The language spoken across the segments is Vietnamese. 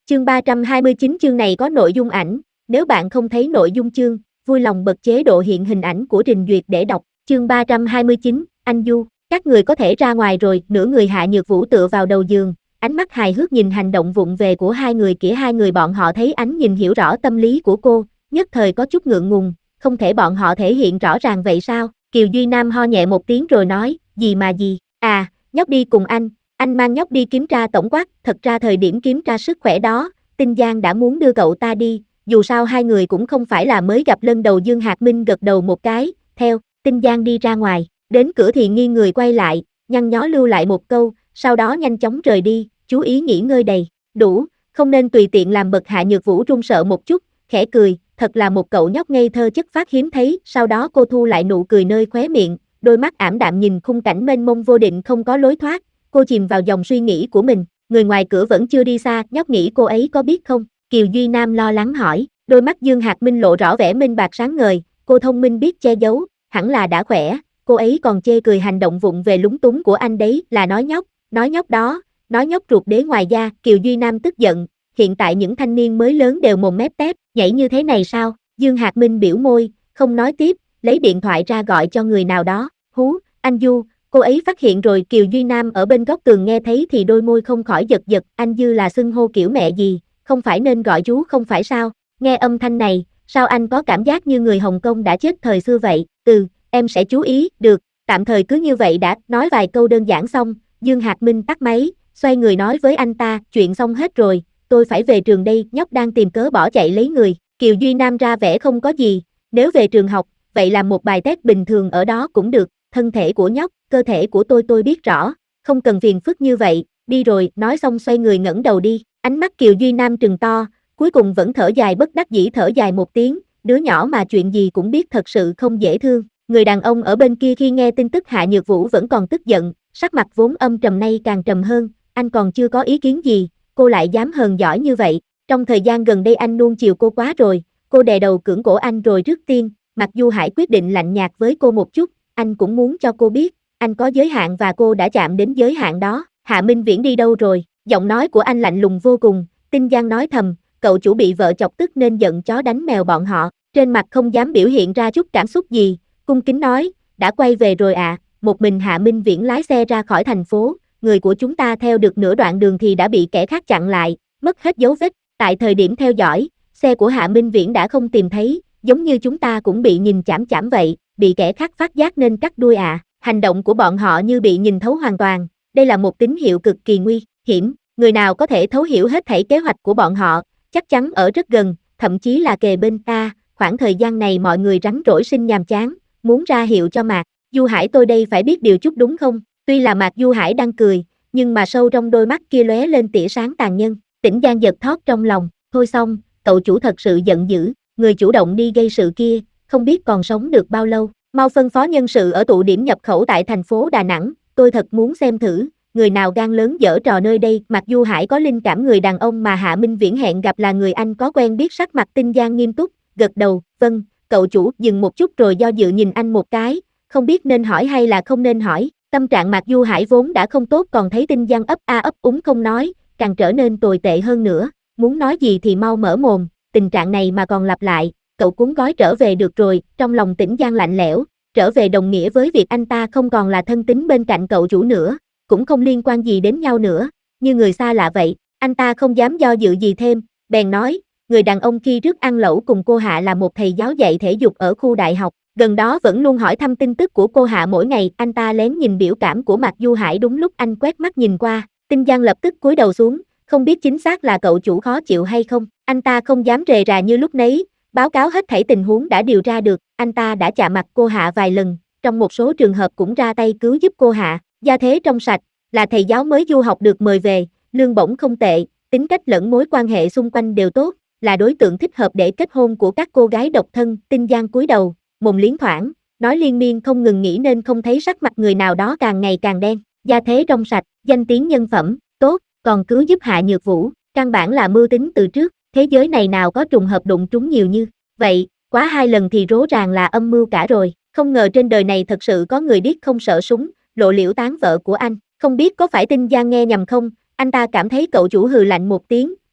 Chương 329 chương này có nội dung ảnh, nếu bạn không thấy nội dung chương, vui lòng bật chế độ hiện hình ảnh của trình duyệt để đọc. Chương 329, anh Du, các người có thể ra ngoài rồi. Nửa người Hạ Nhược Vũ tựa vào đầu giường, ánh mắt hài hước nhìn hành động vụng về của hai người kia. Hai người bọn họ thấy ánh nhìn hiểu rõ tâm lý của cô, nhất thời có chút ngượng ngùng, không thể bọn họ thể hiện rõ ràng vậy sao? Kiều Duy Nam ho nhẹ một tiếng rồi nói, gì mà gì, à, nhóc đi cùng anh mang nhóc đi kiểm tra tổng quát. Thật ra thời điểm kiểm tra sức khỏe đó, Tinh Giang đã muốn đưa cậu ta đi, dù sao hai người cũng không phải là mới gặp lần đầu. Dương Hạc Minh gật đầu một cái, theo Tinh Giang đi ra ngoài, đến cửa thì nghiêng người quay lại, nhăn nhó lưu lại một câu, sau đó nhanh chóng rời đi, chú ý nghỉ ngơi đầy đủ, không nên tùy tiện làm bậc. Hạ Nhược Vũ run sợ một chút, khẽ cười, thật là một cậu nhóc ngây thơ chất phác hiếm thấy. Sau đó cô thu lại nụ cười nơi khóe miệng, đôi mắt ảm đạm nhìn khung cảnh mênh mông vô định không có lối thoát. Cô chìm vào dòng suy nghĩ của mình, người ngoài cửa vẫn chưa đi xa, nhóc nghĩ cô ấy có biết không? Kiều Duy Nam lo lắng hỏi, đôi mắt Dương Hạc Minh lộ rõ vẻ minh bạc sáng ngời, cô thông minh biết che giấu, hẳn là đã khỏe. Cô ấy còn chê cười hành động vụng về lúng túng của anh đấy, là nói nhóc đó, nói nhóc ruột đế ngoài da. Kiều Duy Nam tức giận, hiện tại những thanh niên mới lớn đều mồm mép tép, nhảy như thế này sao? Dương Hạc Minh biểu môi, không nói tiếp, lấy điện thoại ra gọi cho người nào đó, hú, anh Du. Cô ấy phát hiện rồi. Kiều Duy Nam ở bên góc tường nghe thấy thì đôi môi không khỏi giật giật, anh Dư là xưng hô kiểu mẹ gì, không phải nên gọi chú không phải sao? Nghe âm thanh này, sao anh có cảm giác như người Hồng Kông đã chết thời xưa vậy? Em sẽ chú ý, được, tạm thời cứ như vậy đã. Nói vài câu đơn giản xong, Dương Hạc Minh tắt máy, xoay người nói với anh ta, chuyện xong hết rồi, tôi phải về trường đây. Nhóc đang tìm cớ bỏ chạy lấy người. Kiều Duy Nam ra vẻ không có gì, nếu về trường học, vậy làm một bài test bình thường ở đó cũng được. Thân thể của nhóc, cơ thể của tôi biết rõ, không cần phiền phức như vậy, đi rồi. Nói xong xoay người ngẩng đầu đi, ánh mắt Kiều Duy Nam trừng to, cuối cùng vẫn thở dài bất đắc dĩ, thở dài một tiếng, đứa nhỏ mà chuyện gì cũng biết thật sự không dễ thương. Người đàn ông ở bên kia khi nghe tin tức Hạ Nhược Vũ vẫn còn tức giận, sắc mặt vốn âm trầm nay càng trầm hơn, anh còn chưa có ý kiến gì, cô lại dám hờn giỏi như vậy. Trong thời gian gần đây anh nuông chiều cô quá rồi, cô đè đầu cưỡng cổ anh rồi. Trước tiên, Mạc Du Hải quyết định lạnh nhạt với cô một chút, anh cũng muốn cho cô biết, anh có giới hạn và cô đã chạm đến giới hạn đó. Hạ Minh Viễn đi đâu rồi? Giọng nói của anh lạnh lùng vô cùng. Tinh Giang nói thầm, cậu chủ bị vợ chọc tức nên giận chó đánh mèo bọn họ, trên mặt không dám biểu hiện ra chút cảm xúc gì, cung kính nói, đã quay về rồi ạ. Một mình Hạ Minh Viễn lái xe ra khỏi thành phố, người của chúng ta theo được nửa đoạn đường thì đã bị kẻ khác chặn lại, mất hết dấu vết. Tại thời điểm theo dõi, xe của Hạ Minh Viễn đã không tìm thấy, giống như chúng ta cũng bị nhìn chảm chảm vậy, bị kẻ khác phát giác nên cắt đuôi ạ. Hành động của bọn họ như bị nhìn thấu hoàn toàn, đây là một tín hiệu cực kỳ nguy hiểm. Người nào có thể thấu hiểu hết thảy kế hoạch của bọn họ, chắc chắn ở rất gần, thậm chí là kề bên ta. Khoảng thời gian này mọi người rắn rỗi sinh nhàm chán, muốn ra hiệu cho Mạc Du Hải tôi đây phải biết điều chút đúng không? Tuy là Mạc Du Hải đang cười, nhưng mà sâu trong đôi mắt kia lóe lên tia sáng tàn nhẫn. Tĩnh Giang giật thót trong lòng, thôi xong, cậu chủ thật sự giận dữ, người chủ động đi gây sự kia, không biết còn sống được bao lâu. Mau phân phó nhân sự ở tụ điểm nhập khẩu tại thành phố Đà Nẵng, tôi thật muốn xem thử, người nào gan lớn giở trò nơi đây. Mạc Du Hải có linh cảm người đàn ông mà Hạ Minh Viễn hẹn gặp là người anh có quen biết. Sắc mặt Tinh Giang nghiêm túc, gật đầu, vâng. Cậu chủ dừng một chút rồi do dự nhìn anh một cái, không biết nên hỏi hay là không nên hỏi. Tâm trạng Mạc Du Hải vốn đã không tốt, còn thấy Tinh Giang ấp a ấp úng không nói, càng trở nên tồi tệ hơn nữa. Muốn nói gì thì mau mở mồm, tình trạng này mà còn lặp lại, cậu cuốn gói trở về được rồi. Trong lòng Tĩnh Giang lạnh lẽo, trở về đồng nghĩa với việc anh ta không còn là thân tín bên cạnh cậu chủ nữa, cũng không liên quan gì đến nhau nữa, như người xa lạ vậy. Anh ta không dám do dự gì thêm, bèn nói, người đàn ông khi trước ăn lẩu cùng cô Hạ là một thầy giáo dạy thể dục ở khu đại học, gần đó vẫn luôn hỏi thăm tin tức của cô Hạ mỗi ngày. Anh ta lén nhìn biểu cảm của Mạc Du Hải, đúng lúc anh quét mắt nhìn qua, Tinh Giang lập tức cúi đầu xuống, không biết chính xác là cậu chủ khó chịu hay không. Anh ta không dám rề rà như lúc nấy, báo cáo hết thảy tình huống đã điều ra được. Anh ta đã chạm mặt cô Hạ vài lần, trong một số trường hợp cũng ra tay cứu giúp cô Hạ, gia thế trong sạch, là thầy giáo mới du học được mời về, lương bổng không tệ, tính cách lẫn mối quan hệ xung quanh đều tốt, là đối tượng thích hợp để kết hôn của các cô gái độc thân. Tinh Giang cúi đầu, mồm liến thoảng, nói liên miên không ngừng nghỉ nên không thấy sắc mặt người nào đó càng ngày càng đen. Gia thế trong sạch, danh tiếng nhân phẩm tốt, còn cứu giúp Hạ Nhược Vũ, căn bản là mưu tính từ trước. Thế giới này nào có trùng hợp đụng trúng nhiều như vậy, quá 2 lần thì rố ràng là âm mưu cả rồi. Không ngờ trên đời này thật sự có người điếc không sợ súng, lộ liễu tán vợ của anh. Không biết có phải Tinh Giang nghe nhầm không, anh ta cảm thấy cậu chủ hừ lạnh một tiếng,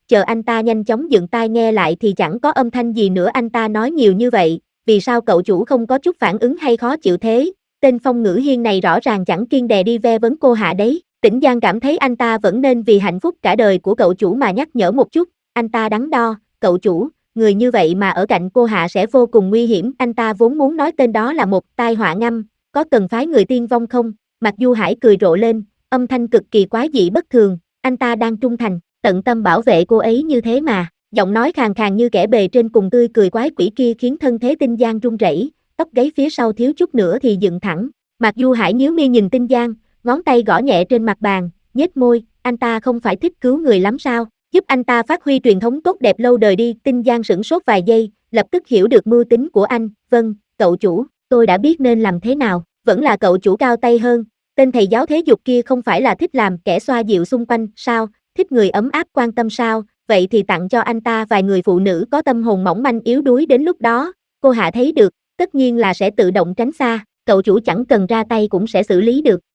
chờ anh ta nhanh chóng dựng tai nghe lại thì chẳng có âm thanh gì nữa. Anh ta nói nhiều như vậy, vì sao cậu chủ không có chút phản ứng hay khó chịu thế? Tên Phong Ngữ Hiên này rõ ràng chẳng kiêng dè đi ve vấn cô Hạ đấy. Tĩnh Giang cảm thấy anh ta vẫn nên vì hạnh phúc cả đời của cậu chủ mà nhắc nhở một chút. Anh ta đắn đo, cậu chủ, người như vậy mà ở cạnh cô Hạ sẽ vô cùng nguy hiểm. Anh ta vốn muốn nói tên đó là một tai họa ngầm, có cần phái người tiên vong không? Mạc Du Hải cười rộ lên, âm thanh cực kỳ quái dị bất thường. Anh ta đang trung thành, tận tâm bảo vệ cô ấy như thế mà. Giọng nói khàn khàn như kẻ bề trên cùng tươi cười quái quỷ kia khiến thân thế Tinh Giang run rẩy, tóc gáy phía sau thiếu chút nữa thì dựng thẳng. Mạc Du Hải nhíu mi nhìn Tinh Giang, ngón tay gõ nhẹ trên mặt bàn, nhếch môi, anh ta không phải thích cứu người lắm sao? Giúp anh ta phát huy truyền thống tốt đẹp lâu đời đi. Tinh Giang sửng sốt vài giây, lập tức hiểu được mưu tính của anh. Vâng, cậu chủ, tôi đã biết nên làm thế nào. Vẫn là cậu chủ cao tay hơn. Tên thầy giáo thể dục kia không phải là thích làm kẻ xoa dịu xung quanh sao? Thích người ấm áp quan tâm sao? Vậy thì tặng cho anh ta vài người phụ nữ có tâm hồn mỏng manh yếu đuối, đến lúc đó cô Hạ thấy được, tất nhiên là sẽ tự động tránh xa. Cậu chủ chẳng cần ra tay cũng sẽ xử lý được.